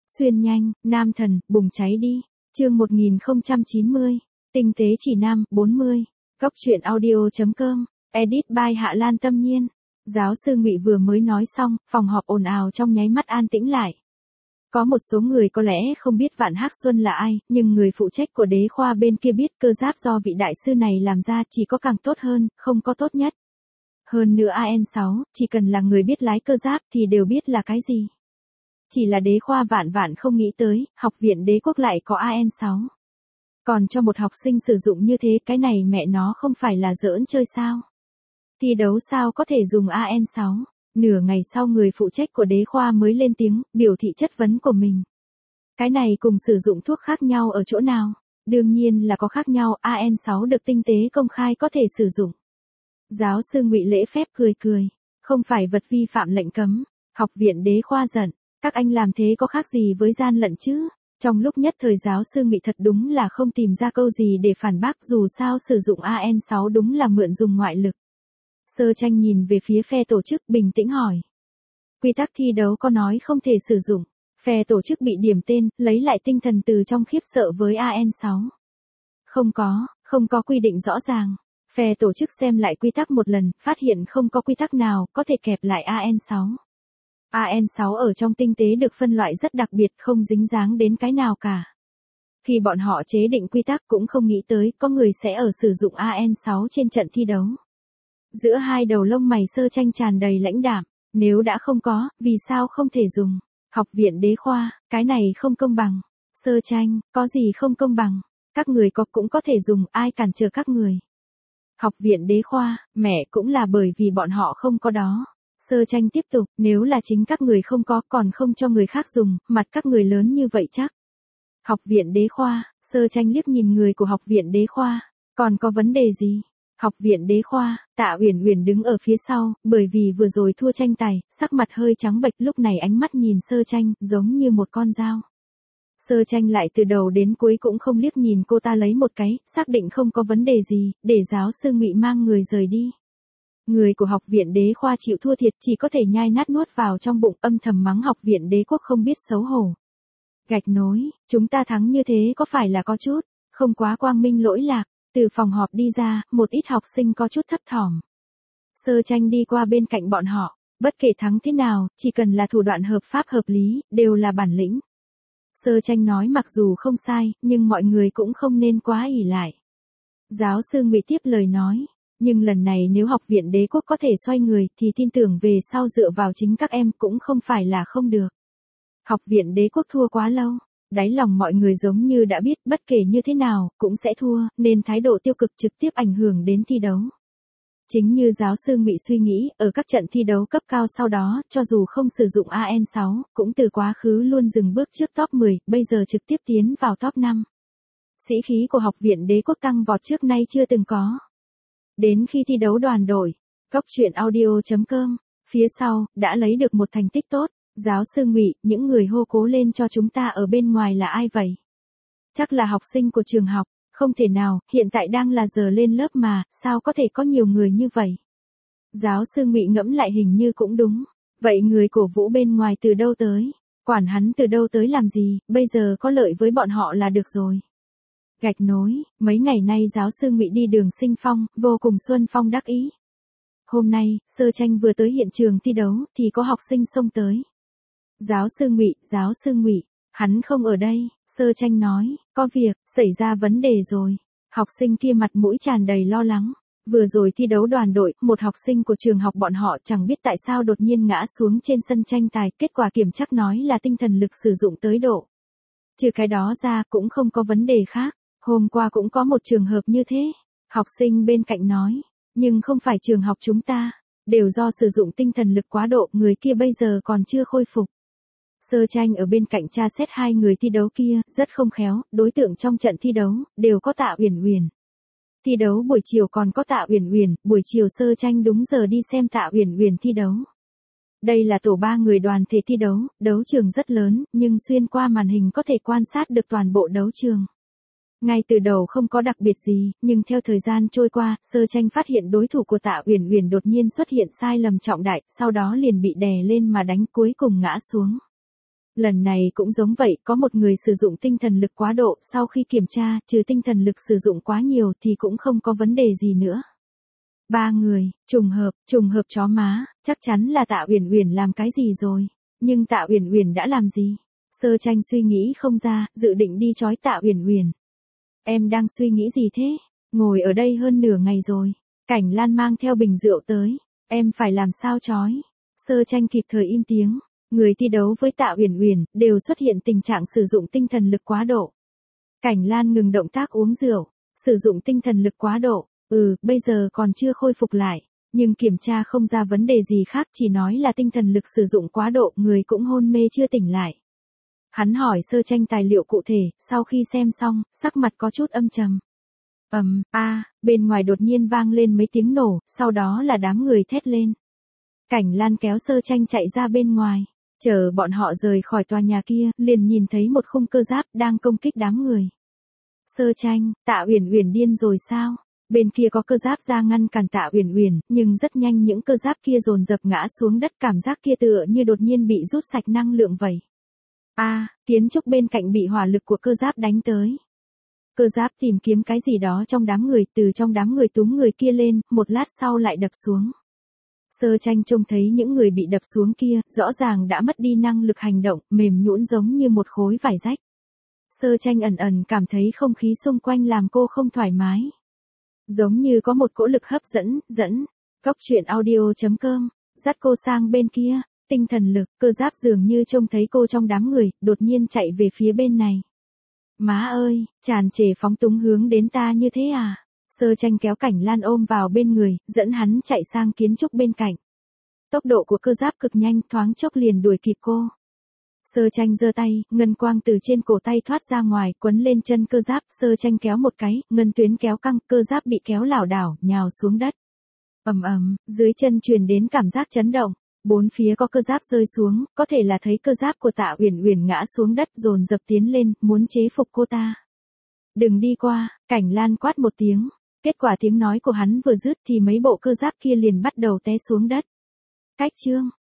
Xuyên nhanh, nam thần, bùng cháy đi. Chương 1090. Tinh tế chỉ nam, 40. Góc truyện audio.com. Edit by Hạ Lan Tâm Nhiên. Giáo sư Ngụy vừa mới nói xong, phòng họp ồn ào trong nháy mắt an tĩnh lại. Có một số người có lẽ không biết Vạn Hắc Xuân là ai, nhưng người phụ trách của đế khoa bên kia biết cơ giáp do vị đại sư này làm ra chỉ có càng tốt hơn, không có tốt nhất. Hơn nữa AN6, chỉ cần là người biết lái cơ giáp thì đều biết là cái gì. Chỉ là đế khoa vạn không nghĩ tới, học viện đế quốc lại có AN6. Còn cho một học sinh sử dụng như thế, cái này mẹ nó không phải là giỡn chơi sao? Thi đấu sao có thể dùng AN6? Nửa ngày sau người phụ trách của đế khoa mới lên tiếng, biểu thị chất vấn của mình. Cái này cùng sử dụng thuốc khác nhau ở chỗ nào? Đương nhiên là có khác nhau, AN6 được tinh tế công khai có thể sử dụng. Giáo sư Ngụy lễ phép cười, không phải vật vi phạm lệnh cấm. Học viện đế khoa giận, các anh làm thế có khác gì với gian lận chứ? Trong lúc nhất thời giáo sư Ngụy thật đúng là không tìm ra câu gì để phản bác, dù sao sử dụng AN6 đúng là mượn dùng ngoại lực. Sơ Tranh nhìn về phía phe tổ chức bình tĩnh hỏi. Quy tắc thi đấu có nói không thể sử dụng. Phe tổ chức bị điểm tên, lấy lại tinh thần từ trong khiếp sợ với AN6. Không có quy định rõ ràng. Phe tổ chức xem lại quy tắc một lần, phát hiện không có quy tắc nào có thể kẹp lại AN6. AN6 ở trong tinh tế được phân loại rất đặc biệt, không dính dáng đến cái nào cả. Khi bọn họ chế định quy tắc cũng không nghĩ tới có người sẽ ở sử dụng AN6 trên trận thi đấu. Giữa hai đầu lông mày Sơ Tranh tràn đầy lãnh đạm, nếu đã không có, vì sao không thể dùng? Học viện đế khoa, cái này không công bằng. Sơ Tranh, có gì không công bằng? Các người có cũng có thể dùng, ai cản trở các người? Học viện đế khoa, mẹ cũng là bởi vì bọn họ không có đó. Sơ Tranh tiếp tục, nếu là chính các người không có còn không cho người khác dùng, mặt các người lớn như vậy chắc. Học viện đế khoa, Sơ Tranh liếc nhìn người của học viện đế khoa, còn có vấn đề gì? Học viện đế khoa, Tạ Uyển Uyển đứng ở phía sau, bởi vì vừa rồi thua tranh tài, sắc mặt hơi trắng bệch, lúc này ánh mắt nhìn Sơ Tranh, giống như một con dao. Sơ Tranh lại từ đầu đến cuối cũng không liếc nhìn cô ta lấy một cái, xác định không có vấn đề gì, để giáo sư Ngụy mang người rời đi. Người của học viện đế khoa chịu thua thiệt chỉ có thể nhai nát nuốt vào trong bụng, âm thầm mắng học viện đế quốc không biết xấu hổ. Gạch nối, chúng ta thắng như thế có phải là có chút, không quá quang minh lỗi lạc. Từ phòng họp đi ra, một ít học sinh có chút thấp thỏm. Sơ Tranh đi qua bên cạnh bọn họ, bất kể thắng thế nào, chỉ cần là thủ đoạn hợp pháp hợp lý, đều là bản lĩnh. Sơ Tranh nói mặc dù không sai, nhưng mọi người cũng không nên quá ỷ lại. Giáo sư Ngụy tiếp lời nói, nhưng lần này nếu học viện đế quốc có thể xoay người thì tin tưởng về sau dựa vào chính các em cũng không phải là không được. Học viện đế quốc thua quá lâu. Đáy lòng mọi người giống như đã biết bất kể như thế nào cũng sẽ thua, nên thái độ tiêu cực trực tiếp ảnh hưởng đến thi đấu. Chính như giáo sư Ngụy suy nghĩ, ở các trận thi đấu cấp cao sau đó, cho dù không sử dụng AN6, cũng từ quá khứ luôn dừng bước trước top 10, bây giờ trực tiếp tiến vào top 5. Sĩ khí của học viện đế quốc tăng vọt trước nay chưa từng có. Đến khi thi đấu đoàn đội, góc truyện audio.com, phía sau, đã lấy được một thành tích tốt. Giáo sư Ngụy, những người hô cố lên cho chúng ta ở bên ngoài là ai vậy? Chắc là học sinh của trường học, không thể nào, hiện tại đang là giờ lên lớp mà, sao có thể có nhiều người như vậy? Giáo sư Ngụy ngẫm lại hình như cũng đúng, vậy người cổ vũ bên ngoài từ đâu tới? Quản hắn từ đâu tới làm gì, bây giờ có lợi với bọn họ là được rồi. Gạch nối, mấy ngày nay giáo sư Ngụy đi đường Sinh Phong, vô cùng xuân phong đắc ý. Hôm nay, Sơ Tranh vừa tới hiện trường thi đấu, thì có học sinh xông tới. Giáo sư Ngụy, hắn không ở đây, Sơ Tranh nói, có việc, xảy ra vấn đề rồi. Học sinh kia mặt mũi tràn đầy lo lắng. Vừa rồi thi đấu đoàn đội, một học sinh của trường học bọn họ chẳng biết tại sao đột nhiên ngã xuống trên sân tranh tài, kết quả kiểm tra nói là tinh thần lực sử dụng tới độ. Trừ cái đó ra cũng không có vấn đề khác, hôm qua cũng có một trường hợp như thế. Học sinh bên cạnh nói, nhưng không phải trường học chúng ta, đều do sử dụng tinh thần lực quá độ, người kia bây giờ còn chưa khôi phục. Sơ Tranh ở bên cạnh tra xét hai người thi đấu kia, rất không khéo, đối tượng trong trận thi đấu, đều có Tạ Uyển Uyển. Thi đấu buổi chiều còn có Tạ Uyển Uyển, buổi chiều Sơ Tranh đúng giờ đi xem Tạ Uyển Uyển thi đấu. Đây là tổ 3 người đoàn thể thi đấu, đấu trường rất lớn, nhưng xuyên qua màn hình có thể quan sát được toàn bộ đấu trường. Ngay từ đầu không có đặc biệt gì, nhưng theo thời gian trôi qua, Sơ Tranh phát hiện đối thủ của Tạ Uyển Uyển đột nhiên xuất hiện sai lầm trọng đại, sau đó liền bị đè lên mà đánh, cuối cùng ngã xuống. Lần này cũng giống vậy, có một người sử dụng tinh thần lực quá độ, sau khi kiểm tra, trừ tinh thần lực sử dụng quá nhiều thì cũng không có vấn đề gì nữa. 3 người, trùng hợp chó má, chắc chắn là Tạ Uyển Uyển làm cái gì rồi. Nhưng Tạ Uyển Uyển đã làm gì? Sơ Tranh suy nghĩ không ra, dự định đi trói Tạ Uyển Uyển. Em đang suy nghĩ gì thế? Ngồi ở đây hơn nửa ngày rồi. Cảnh Lan mang theo bình rượu tới. Em phải làm sao trói? Sơ Tranh kịp thời im tiếng. Người thi đấu với Tạ Uyển Uyển đều xuất hiện tình trạng sử dụng tinh thần lực quá độ. Cảnh Lan ngừng động tác uống rượu. Sử dụng tinh thần lực quá độ. Bây giờ còn chưa khôi phục lại. Nhưng kiểm tra không ra vấn đề gì khác, chỉ nói là tinh thần lực sử dụng quá độ, người cũng hôn mê chưa tỉnh lại. Hắn hỏi Sơ Tranh tài liệu cụ thể, sau khi xem xong, sắc mặt có chút âm trầm. Bên ngoài đột nhiên vang lên mấy tiếng nổ, sau đó là đám người thét lên. Cảnh Lan kéo Sơ Tranh chạy ra bên ngoài. Chờ bọn họ rời khỏi tòa nhà kia, liền nhìn thấy một khung cơ giáp đang công kích đám người. Sơ Tranh, Tạ Uyển Uyển điên rồi sao? Bên kia có cơ giáp ra ngăn cản Tạ Uyển Uyển, nhưng rất nhanh những cơ giáp kia dồn dập ngã xuống đất, cảm giác kia tựa như đột nhiên bị rút sạch năng lượng vậy. Kiến trúc bên cạnh bị hỏa lực của cơ giáp đánh tới. Cơ giáp tìm kiếm cái gì đó trong đám người, từ trong đám người túm người kia lên, một lát sau lại đập xuống. Sơ Tranh trông thấy những người bị đập xuống kia, rõ ràng đã mất đi năng lực hành động, mềm nhũn giống như một khối vải rách. Sơ Tranh ẩn cảm thấy không khí xung quanh làm cô không thoải mái. Giống như có một cỗ lực hấp dẫn. Goctruyện.audio.com, dắt cô sang bên kia, tinh thần lực, cơ giáp dường như trông thấy cô trong đám người, đột nhiên chạy về phía bên này. Má ơi, tràn trề phóng túng hướng đến ta như thế à? Sơ Tranh kéo Cảnh Lan ôm vào bên người, dẫn hắn chạy sang kiến trúc bên cạnh. Tốc độ của cơ giáp cực nhanh, thoáng chốc liền đuổi kịp cô. Sơ Tranh giơ tay, ngân quang từ trên cổ tay thoát ra ngoài, quấn lên chân cơ giáp, Sơ Tranh kéo một cái, ngân tuyến kéo căng, cơ giáp bị kéo lảo đảo, nhào xuống đất. Dưới chân truyền đến cảm giác chấn động, bốn phía có cơ giáp rơi xuống, có thể là thấy cơ giáp của Tạ Uyển Uyển ngã xuống đất, dồn dập tiến lên, muốn chế phục cô ta. Đừng đi qua, Cảnh Lan quát một tiếng. Kết quả tiếng nói của hắn vừa dứt thì mấy bộ cơ giáp kia liền bắt đầu té xuống đất. Cách chương